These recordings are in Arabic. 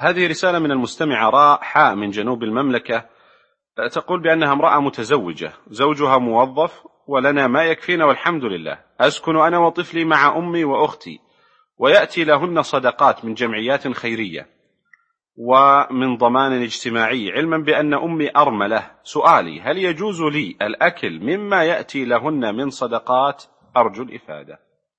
هذه رسالة من المستمعة راء حاء من جنوب المملكة، تقول بأنها امرأة متزوجة، زوجها موظف ولنا ما يكفينا والحمد لله. أسكن أنا وطفلي مع أمي وأختي، ويأتي لهن صدقات من جمعيات خيرية ومن ضمان اجتماعي، علما بأن أمي أرملة. سؤالي: هل يجوز لي الأكل مما يأتي لهن من صدقات؟ أرجو الإفادة.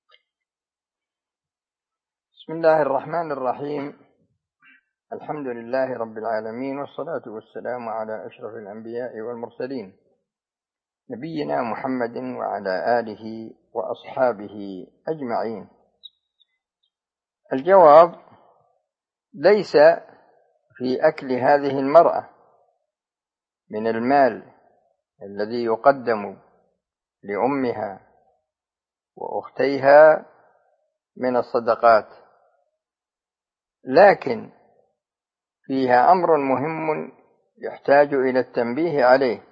بسم الله الرحمن الرحيم. الحمد لله رب العالمين، والصلاة والسلام على أشرف الأنبياء والمرسلين، نبينا محمد وعلى آله وأصحابه أجمعين. الجواب: ليس في أكل هذه المرأة من المال الذي يقدم لأمها وأختيها من الصدقات، لكن فيها أمر مهم يحتاج إلى التنبيه عليه،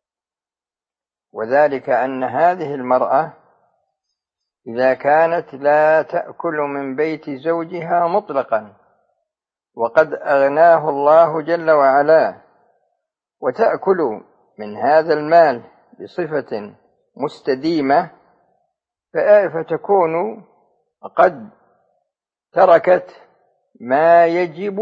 وذلك أن هذه المرأة إذا كانت لا تأكل من بيت زوجها مطلقا وقد أغناه الله جل وعلا، وتأكل من هذا المال بصفة مستديمة، فتكون قد تركت ما يجب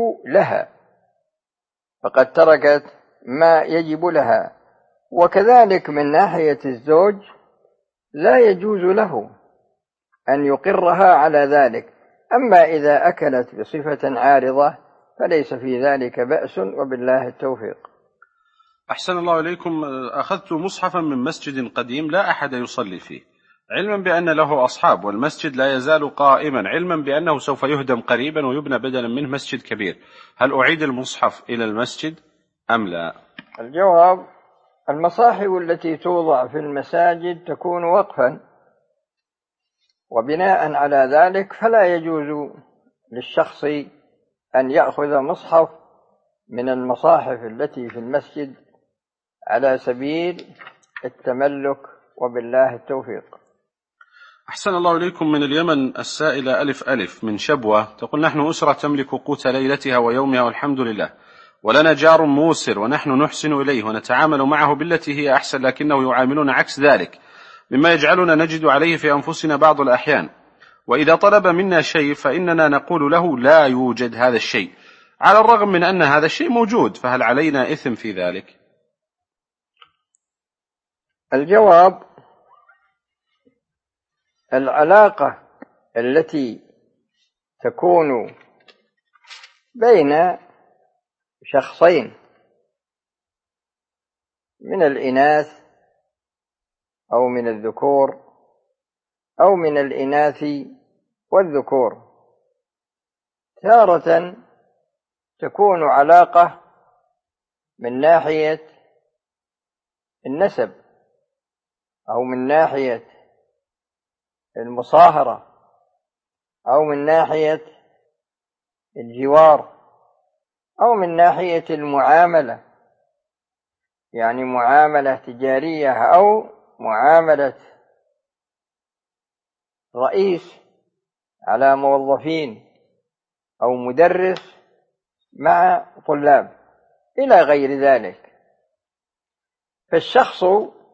لها، وكذلك من ناحية الزوج لا يجوز له أن يقرها على ذلك. أما إذا أكلت بصفة عارضة فليس في ذلك بأس، وبالله التوفيق. أحسن الله إليكم. أخذت مصحفا من مسجد قديم لا أحد يصلي فيه، علما بأن له أصحاب، والمسجد لا يزال قائما، علما بأنه سوف يهدم قريبا ويبنى بدلا منه مسجد كبير. هل أعيد المصحف إلى المسجد أم لا؟ الجواب: المصاحف التي توضع في المساجد تكون وقفا، وبناء على ذلك فلا يجوز للشخص أن يأخذ مصحف من المصاحف التي في المسجد على سبيل التملك، وبالله التوفيق. أحسن الله إليكم. من اليمن السائلة ألف من شبوة تقول: نحن أسرة تملك قوت ليلتها ويومها والحمد لله، ولنا جار موسر ونحن نحسن إليه ونتعامل معه بالتي هي أحسن، لكنه يعاملون عكس ذلك، مما يجعلنا نجد عليه في أنفسنا بعض الأحيان، وإذا طلب منا شيء فإننا نقول له لا يوجد هذا الشيء، على الرغم من أن هذا الشيء موجود، فهل علينا إثم في ذلك؟ الجواب: العلاقة التي تكون بين شخصين من الإناث أو من الذكور أو من الإناث والذكور، تارة تكون علاقة من ناحية النسب أو من ناحية المصاهرة أو من ناحية الجوار أو من ناحية المعاملة، يعني معاملة تجارية أو معاملة رئيس على موظفين أو مدرس مع طلاب إلى غير ذلك. فالشخص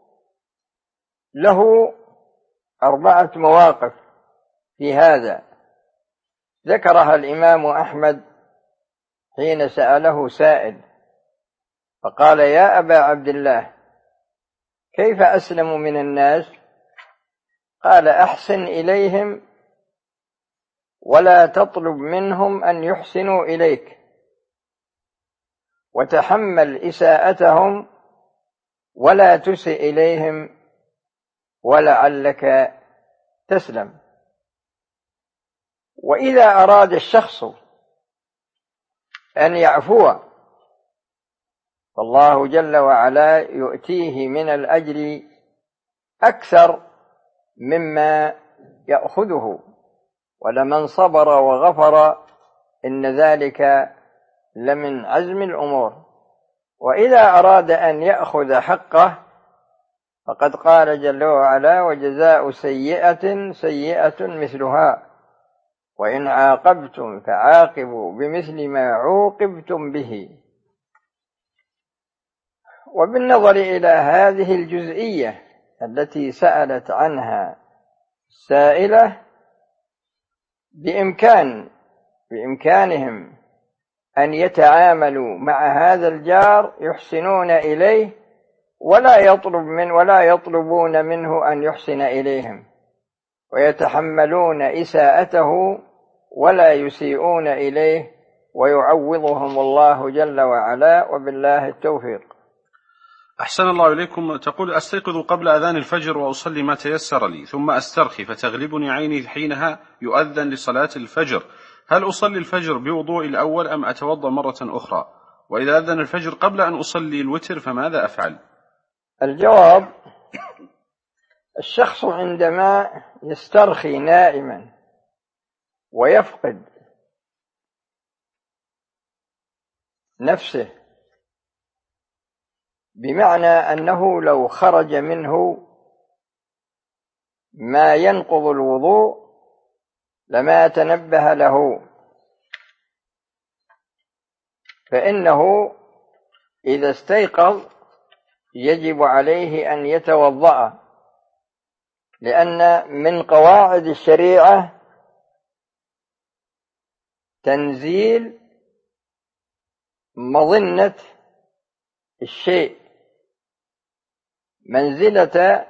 له 4 مواقف في هذا، ذكرها الإمام أحمد حين سأله سائل فقال: يا أبا عبد الله، كيف أسلم من الناس؟ قال: أحسن إليهم ولا تطلب منهم أن يحسنوا إليك، وتحمل إساءتهم ولا تسئ إليهم، ولعلك تسلم. وإذا أراد الشخص أن يعفو فالله جل وعلا يؤتيه من الأجر أكثر مما يأخذه، ولمن صبر وغفر إن ذلك لمن عزم الأمور. وإذا أراد أن يأخذ حقه فقد قال جل وعلا: وجزاء سيئة سيئة مثلها، وإن عاقبتم فعاقبوا بمثل ما عوقبتم به. وبالنظر إلى هذه الجزئية التي سألت عنها السائلة، بإمكانهم أن يتعاملوا مع هذا الجار يحسنون إليه ولا يطلبون منه أن يحسن إليهم، ويتحملون إساءته ولا يسيئون إليه، ويعوضهم الله جل وعلا، وبالله التوفيق. أحسن الله إليكم. تقول: أستيقظ قبل أذان الفجر وأصلي ما تيسر لي، ثم أسترخي فتغلبني عيني حينها يؤذن لصلاة الفجر، هل أصلي الفجر بوضوء الأول أم أتوضأ مرة أخرى؟ وإذا أذن الفجر قبل أن أصلي الوتر فماذا أفعل؟ الجواب: الشخص عندما يسترخي نائما ويفقد نفسه، بمعنى أنه لو خرج منه ما ينقض الوضوء لما تنبه له، فإنه إذا استيقظ يجب عليه أن يتوضأ، لأن من قواعد الشريعة تنزيل مظنة الشيء منزلة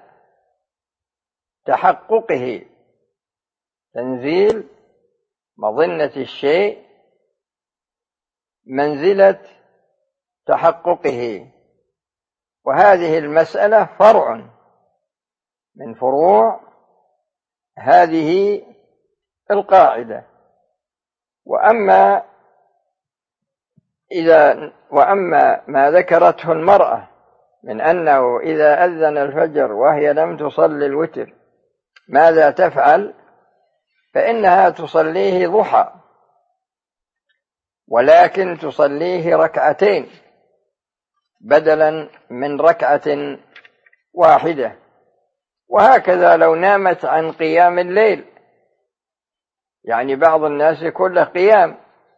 تحققه، تنزيل مظنة الشيء منزلة تحققه. وهذه المسألة فرع من فروع هذه القاعدة. وأما ما ذكرته المرأة من أنه إذا أذن الفجر وهي لم تصلي الوتر ماذا تفعل، فإنها تصليه ضحى، ولكن تصليه ركعتين بدلا من ركعة واحدة. وهكذا لو نامت عن قيام الليل، يعني بعض الناس يكون له قيام،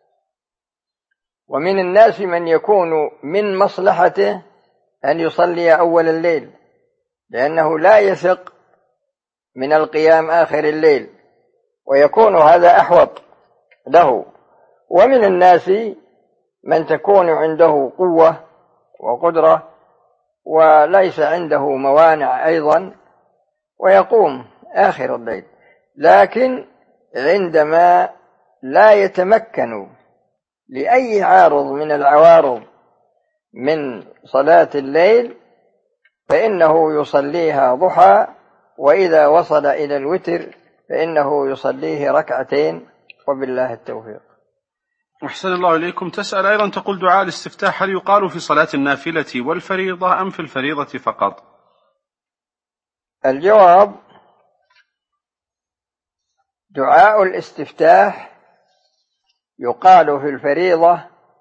ومن الناس من يكون من مصلحته أن يصلي أول الليل لأنه لا يثق من القيام آخر الليل، ويكون هذا أحوط له. ومن الناس من تكون عنده قوة وقدرة وليس عنده موانع أيضا ويقوم آخر الليل، لكن عندما لا يتمكن لأي عارض من العوارض من صلاة الليل فإنه يصليها ضحى، وإذا وصل إلى الوتر فإنه يصليه ركعتين، وبالله التوفيق. أحسن الله إليكم. تسأل أيضا تقول: دعاء الاستفتاح هل يقال في صلاة النافلة والفريضة أم في الفريضة فقط؟ الجواب: دعاء الاستفتاح يقال في الفريضة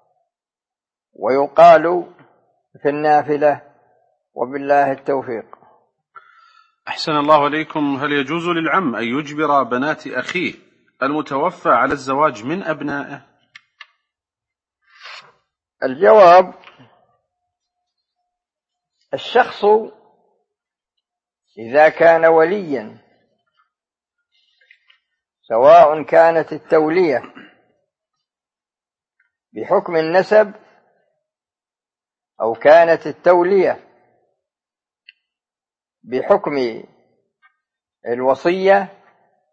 ويقال في النافلة، وبالله التوفيق. أحسن الله إليكم. هل يجوز للعم أن يجبر بنات أخيه المتوفى على الزواج من أبنائه؟ الجواب: الشخص إذا كان وليا، سواء كانت التولية بحكم النسب أو كانت التولية بحكم الوصية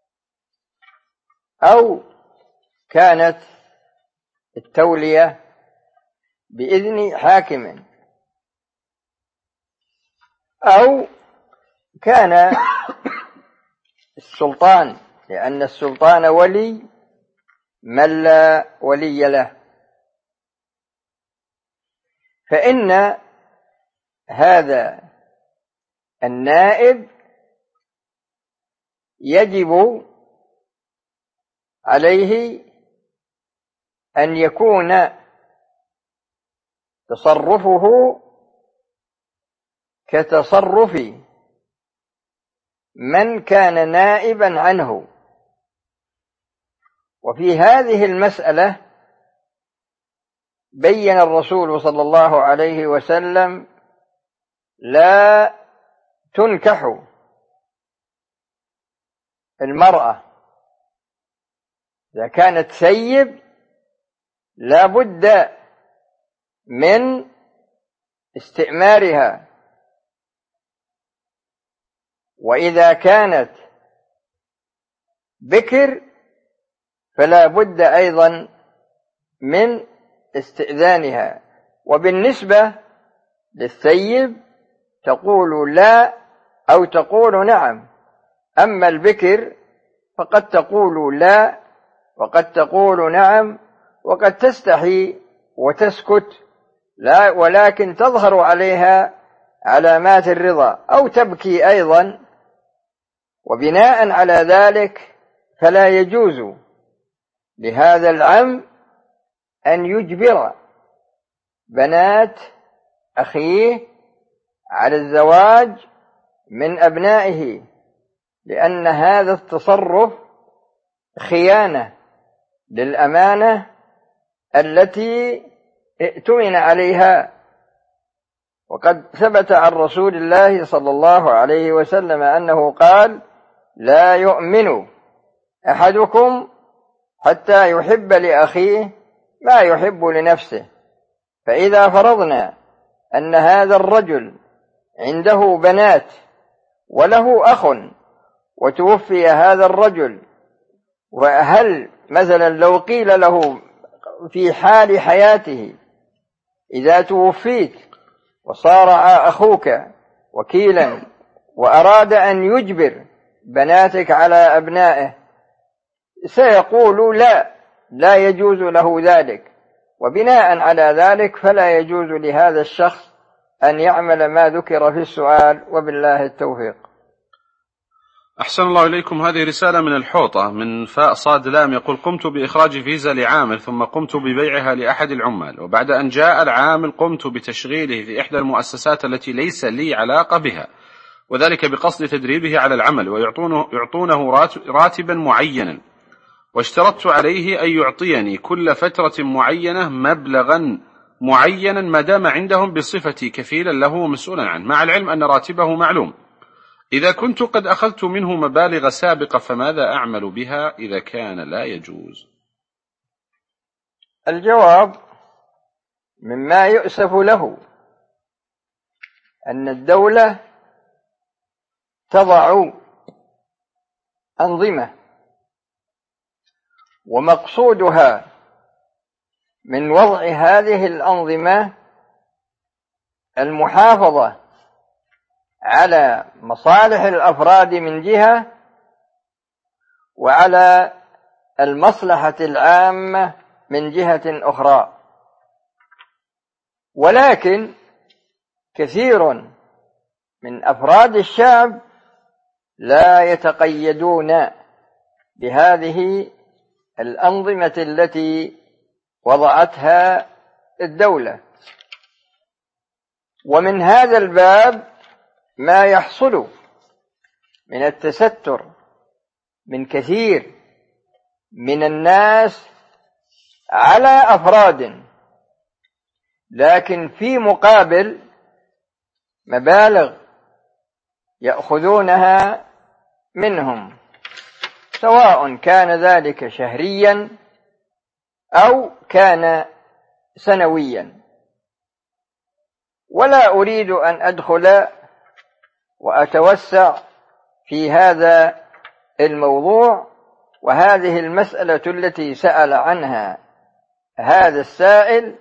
أو كانت التولية بإذن حاكم أو كان السلطان، لأن السلطان ولي من لا ولي له، فإن هذا النائب يجب عليه أن يكون تصرفه كتصرف من كان نائبا عنه، وفي هذه المسألة بين الرسول صلى الله عليه وسلم: لا تنكح المرأة إذا كانت ثيب، لا بد من استئمارها، وإذا كانت بكر فلا بد أيضا من استئذانها. وبالنسبة للثيب تقول لا أو تقول نعم، أما البكر فقد تقول لا وقد تقول نعم، وقد تستحي وتسكت، لا ولكن تظهر عليها علامات الرضا، أو تبكي أيضا. وبناء على ذلك فلا يجوز لهذا العم أن يجبر بنات أخيه على الزواج من أبنائه، لأن هذا التصرف خيانة للأمانة التي ائتمن عليها. وقد ثبت عن رسول الله صلى الله عليه وسلم أنه قال: لا يؤمن أحدكم حتى يحب لأخيه ما يحب لنفسه. فإذا فرضنا أن هذا الرجل عنده بنات وله أخ وتوفي هذا الرجل، وهل مثلا لو قيل له في حال حياته: إذا توفيت وصار أخوك وكيلا وأراد أن يجبر بناتك على أبنائه، سيقول لا يجوز له ذلك. وبناء على ذلك فلا يجوز لهذا الشخص أن يعمل ما ذكر في السؤال، وبالله التوفيق. أحسن الله إليكم. هذه رسالة من الحوطة من فاء صاد لام، يقول: قمت بإخراج فيزا لعامل ثم قمت ببيعها لأحد العمال، وبعد أن جاء العامل قمت بتشغيله في إحدى المؤسسات التي ليس لي علاقة بها، وذلك بقصد تدريبه على العمل، ويعطونه راتبا معينا، واشترطت عليه أن يعطيني كل فترة معينة مبلغا معينا ما دام عندهم بصفتي كفيلا له ومسؤولا عنه، مع العلم أن راتبه معلوم. إذا كنت قد أخذت منه مبالغ سابقة فماذا أعمل بها إذا كان لا يجوز؟ الجواب: مما يؤسف له أن الدولة تضع أنظمة، ومقصودها من وضع هذه الأنظمة المحافظة على مصالح الأفراد من جهة، وعلى المصلحة العامة من جهة أخرى. ولكن كثير من أفراد الشعب لا يتقيدون بهذه الأنظمة التي وضعتها الدولة. ومن هذا الباب ما يحصل من التستر من كثير من الناس على أفراد، لكن في مقابل مبالغ يأخذونها منهم، سواء كان ذلك شهريا أو كان سنويا. ولا أريد أن أدخل وأتوسع في هذا الموضوع، وهذه المسألة التي سأل عنها هذا السائل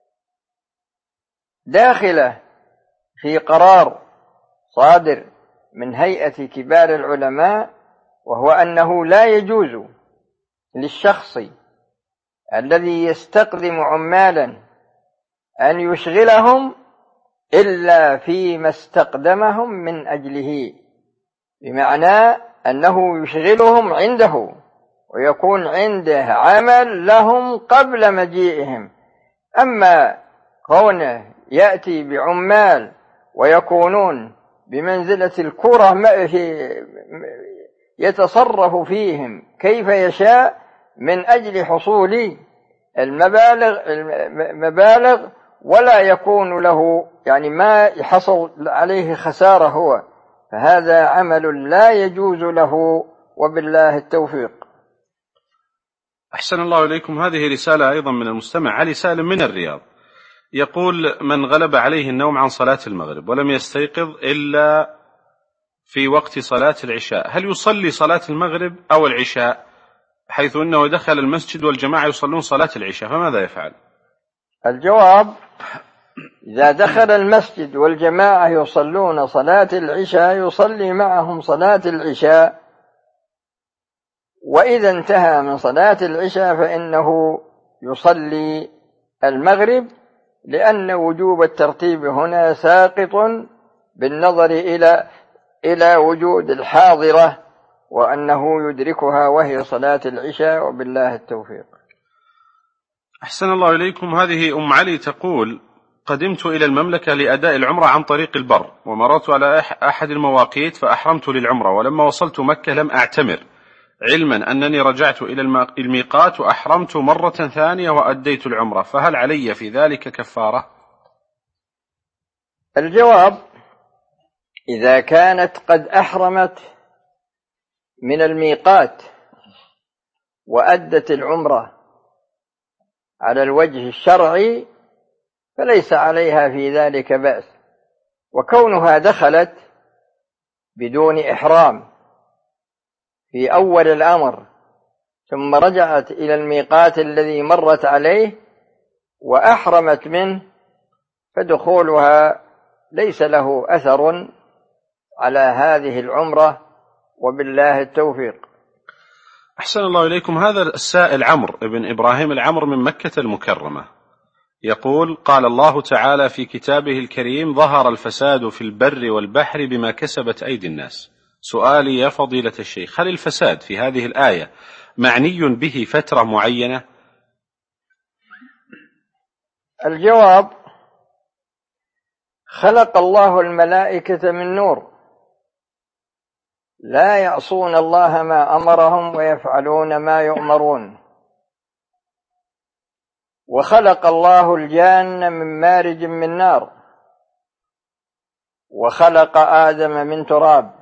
داخلة في قرار صادر من هيئة كبار العلماء، وهو أنه لا يجوز للشخص الذي يستقدم عمالا أن يشغلهم إلا فيما استقدمهم من أجله، بمعنى أنه يشغلهم عنده ويكون عنده عمل لهم قبل مجيئهم. أما كونه يأتي بعمال ويكونون بمنزلة الكرة يتصرف فيهم كيف يشاء، من أجل حصول المبالغ ولا يكون له يعني ما يحصل عليه خسارة هو، فهذا عمل لا يجوز له، وبالله التوفيق. أحسن الله إليكم. هذه رسالة أيضا من المستمع علي سالم من الرياض، يقول: من غلب عليه النوم عن صلاة المغرب ولم يستيقظ إلا في وقت صلاة العشاء، هل يصلي صلاة المغرب أو العشاء؟ حيث أنه دخل المسجد والجماعة يصلون صلاة العشاء، فماذا يفعل؟ الجواب: إذا دخل المسجد والجماعة يصلون صلاة العشاء يصلي معهم صلاة العشاء، وإذا انتهى من صلاة العشاء فإنه يصلي المغرب، لأن وجوب الترتيب هنا ساقط بالنظر إلى وجود الحاضرة وأنه يدركها وهي صلاة العشاء، وبالله التوفيق. أحسن الله إليكم. هذه أم علي تقول: قدمت إلى المملكة لأداء العمرة عن طريق البر، ومررت على أحد المواقيت فأحرمت للعمرة، ولما وصلت مكة لم أعتمر، علما أنني رجعت إلى الميقات وأحرمت مرة ثانية وأديت العمرة، فهل علي في ذلك كفارة؟ الجواب: إذا كانت قد أحرمت من الميقات وأدت العمرة على الوجه الشرعي فليس عليها في ذلك بأس، وكونها دخلت بدون إحرام في أول الأمر ثم رجعت إلى الميقات الذي مرت عليه وأحرمت منه، فدخولها ليس له أثر على هذه العمرة، وبالله التوفيق. أحسن الله إليكم. هذا السائل عمرو بن إبراهيم العمر من مكة المكرمة، يقول: قال الله تعالى في كتابه الكريم: ظهر الفساد في البر والبحر بما كسبت أيدي الناس. سؤالي يا فضيلة الشيخ: هل الفساد في هذه الآية معني به فترة معينة؟ الجواب: خلق الله الملائكة من نور، لا يعصون الله ما أمرهم ويفعلون ما يؤمرون، وخلق الله الجان من مارج من نار، وخلق آدم من تراب.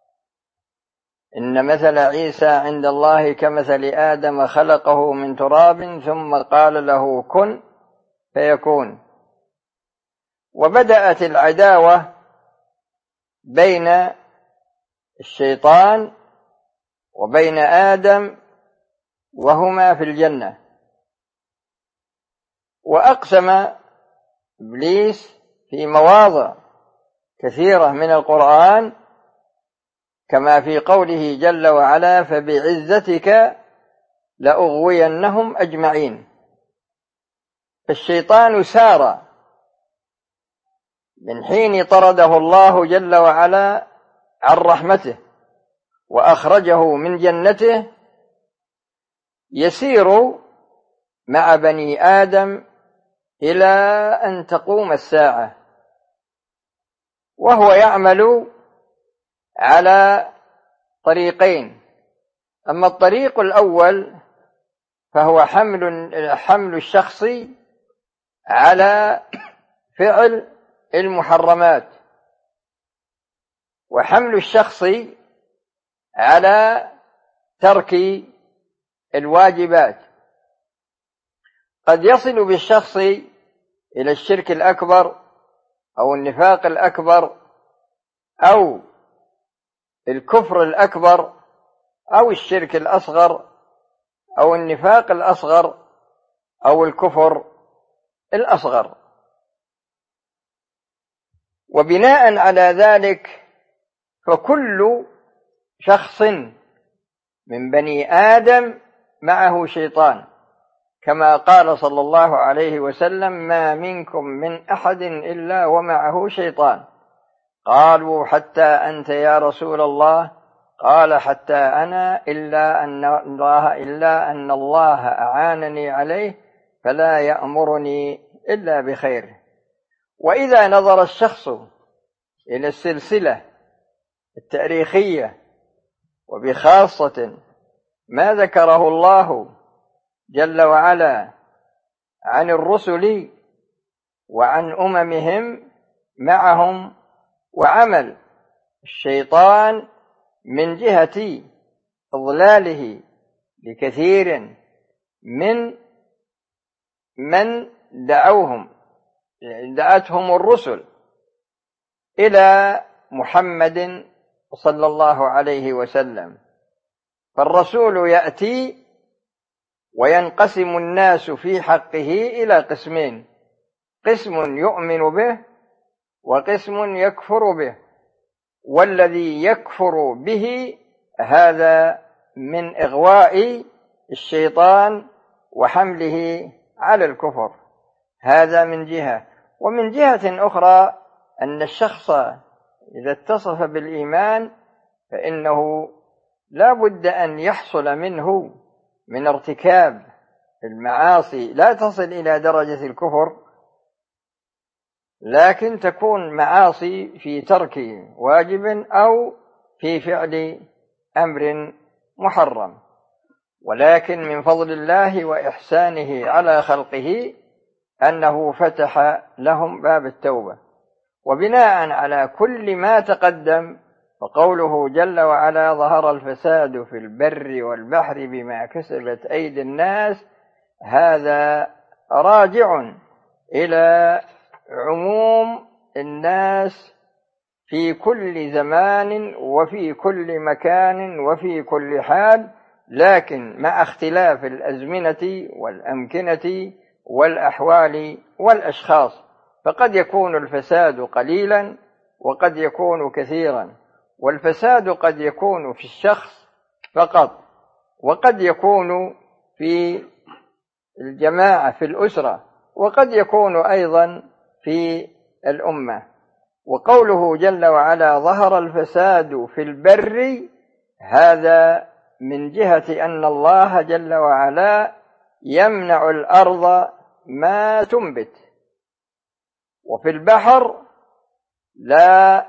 إن مثل عيسى عند الله كمثل آدم، خلقه من تراب ثم قال له كن فيكون. وبدأت العداوة بين الشيطان وبين آدم وهما في الجنة، وأقسم إبليس في مواضع كثيرة من القرآن كما في قوله جل وعلا: فبعزتك لأغوينهم أجمعين. فالشيطان سار من حين طرده الله جل وعلا عن رحمته وأخرجه من جنته، يسير مع بني آدم إلى أن تقوم الساعة، وهو يعمل على طريقين: أما الطريق الأول فهو حمل الشخص على فعل المحرمات، وحمل الشخص على ترك الواجبات. قد يصل بالشخص إلى الشرك الأكبر أو النفاق الأكبر أو الكفر الأكبر أو الشرك الأصغر أو النفاق الأصغر أو الكفر الأصغر. وبناء على ذلك فكل شخص من بني آدم معه شيطان، كما قال صلى الله عليه وسلم: ما منكم من أحد إلا ومعه شيطان. قالوا: حتى أنت يا رسول الله؟ قال: حتى أنا، إلا أن الله أعانني عليه فلا يأمرني إلا بخير. وإذا نظر الشخص إلى السلسلة التاريخية وبخاصة ما ذكره الله جل وعلا عن الرسل وعن أممهم معهم، وعمل الشيطان من جهة إضلاله لكثير من دعتهم الرسل إلى محمد صلى الله عليه وسلم. فالرسول يأتي وينقسم الناس في حقه إلى قسمين: قسم يؤمن به وقسم يكفر به، والذي يكفر به هذا من إغواء الشيطان وحمله على الكفر، هذا من جهة. ومن جهة أخرى أن الشخص إذا اتصف بالإيمان فإنه لا بد أن يحصل منه من ارتكاب المعاصي لا تصل إلى درجة الكفر، لكن تكون معاصي في ترك واجب أو في فعل أمر محرم. ولكن من فضل الله وإحسانه على خلقه أنه فتح لهم باب التوبة. وبناء على كل ما تقدم فقوله جل وعلا: ظهر الفساد في البر والبحر بما كسبت أيدي الناس، هذا راجع إلى عموم الناس في كل زمان وفي كل مكان وفي كل حال، لكن مع اختلاف الأزمنة والأمكنة والأحوال والأشخاص. فقد يكون الفساد قليلا وقد يكون كثيرا، والفساد قد يكون في الشخص فقط، وقد يكون في الجماعة في الأسرة، وقد يكون أيضا في الأمة. وقوله جل وعلا: ظهر الفساد في البر، هذا من جهة أن الله جل وعلا يمنع الأرض ما تنبت، وفي البحر لا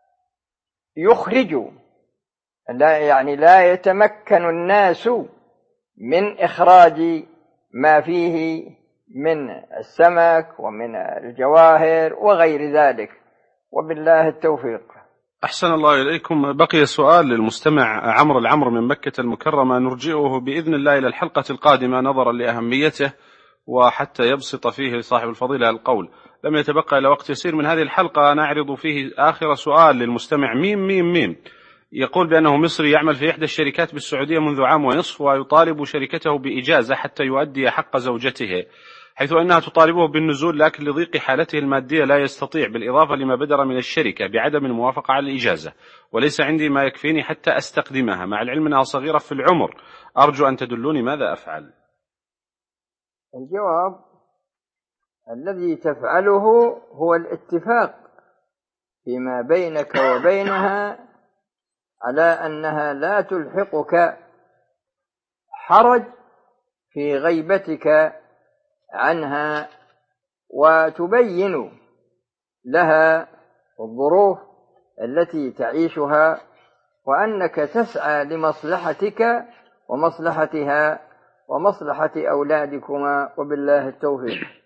يخرج، لا يتمكن الناس من إخراج ما فيه من السمك ومن الجواهر وغير ذلك، وبالله التوفيق. أحسن الله إليكم. بقي سؤال للمستمع عمرو العمر من مكة المكرمة، نرجئه بإذن الله إلى الحلقة القادمة نظرا لأهميته وحتى يبسط فيه صاحب الفضيلة القول. لم يتبقى إلى وقت يسير من هذه الحلقة نعرض فيه آخر سؤال للمستمع ميم يقول بأنه مصري يعمل في إحدى الشركات بالسعودية منذ عام ونصف، ويطالب شركته بإجازة حتى يؤدي حق زوجته، حيث أنها تطالبه بالنزول، لكن لضيق حالته المادية لا يستطيع، بالإضافة لما بدر من الشركة بعدم الموافقة على الإجازة، وليس عندي ما يكفيني حتى أستخدمها، مع العلم أنها صغيرة في العمر. أرجو أن تدلوني ماذا أفعل. الجواب: الذي تفعله هو الاتفاق فيما بينك وبينها على أنها لا تلحقك حرج في غيبتك عنها، وتبين لها الظروف التي تعيشها، وأنك تسعى لمصلحتك ومصلحتها ومصلحة أولادكما، وبالله التوفيق.